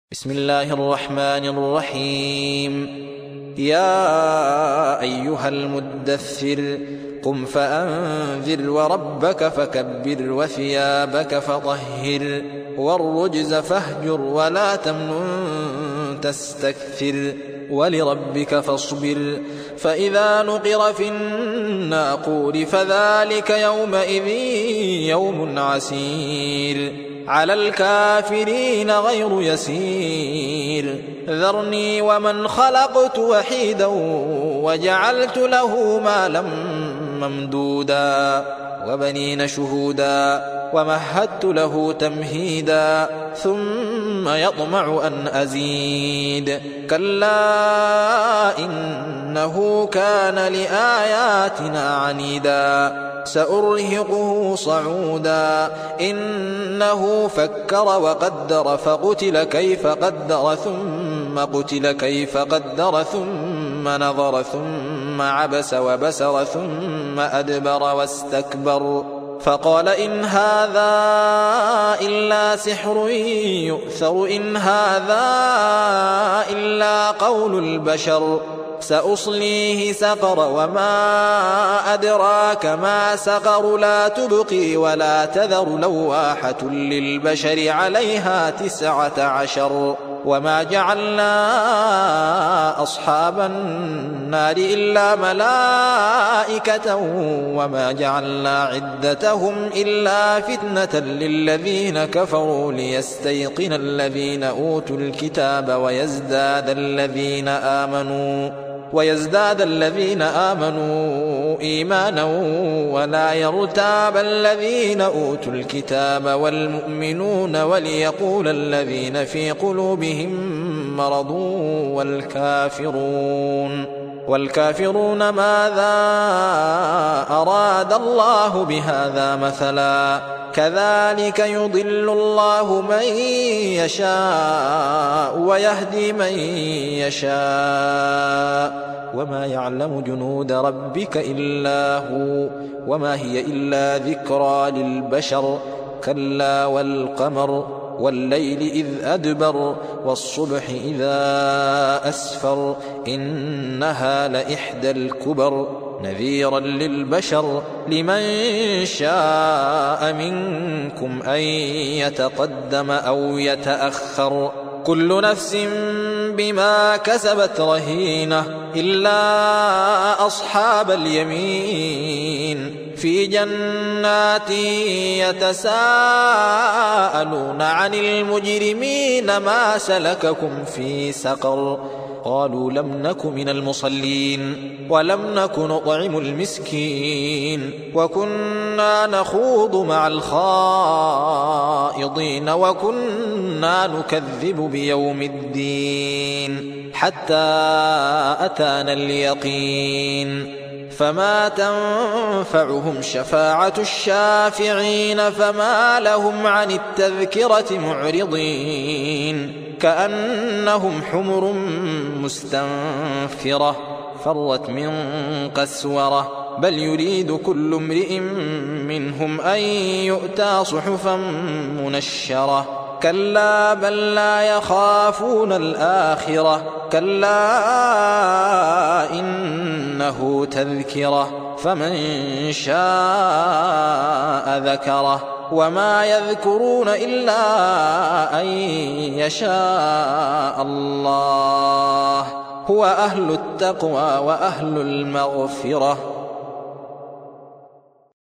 بسم الله الرحمن الرحيم. يا أيها المدثر قم فأنذر وربك فكبر وثيابك فطهر والرجز فاهجر ولا تمنن تستكثر ولربك فاصبر فإذا نقر في الناقور فذلك يومئذ يوم عسير على الكافرين غير يسير ذرني ومن خلقت وحيدا وجعلت له مالا ممدودا وبنين شهودا ومهدت له تمهيدا ثم يطمع أن أزيد كلا إنه كان لآياتنا عنيدا سأرهقه صعودا إنه فكر وقدر فقتل كيف قدر ثم قتل كيف قدر ثم نظر ثم عبس وبسر ثم أدبر واستكبر فقال إن هذا إلا سحر يؤثر إن هذا إلا قول البشر سأصليه سقر وما أدراك ما سقر لا تبقي ولا تذر لواحة للبشر عليها 19 وما جعلنا أصحاب النار إلا ملائكة وما جعلنا عدتهم إلا فتنة للذين كفروا ليستيقن الذين أوتوا الكتاب ويزداد الذين آمنوا إيمانا ولا يرتاب الذين أوتوا الكتاب والمؤمنون وليقول الذين في قلوبهم مرض والكافرون ماذا أراد الله بهذا مثلا كذلك يضل الله من يشاء ويهدي من يشاء وما يعلم جنود ربك إلا هو وما هي إلا ذكرى للبشر كلا والقمر والليل إذ أدبر والصبح إذا أسفر إنها لإحدى الكبر نذيرا للبشر لمن شاء منكم أن يتقدم أو يتأخر كل نفس بما كسبت رهينة إلا أصحاب اليمين في جنات يتساءلون عن المجرمين ما سلككم في سقر قالوا لم نك من المصلين ولم نك نطعم المسكين وكنا نخوض مع الخائضين وكنا نكذب بيوم الدين حتى أتانا اليقين فما تنفعهم شفاعة الشافعين فما لهم عن التذكرة معرضين كأنهم حمر مستنفرة فرت من قسورة بل يريد كل امرئ منهم أن يؤتى صحفا منشرة كلا بل لا يخافون الآخرة كلا إنه تذكرة فمن شاء ذكره وما يذكرون إلا أن يشاء الله هو أهل التقوى وأهل المغفرة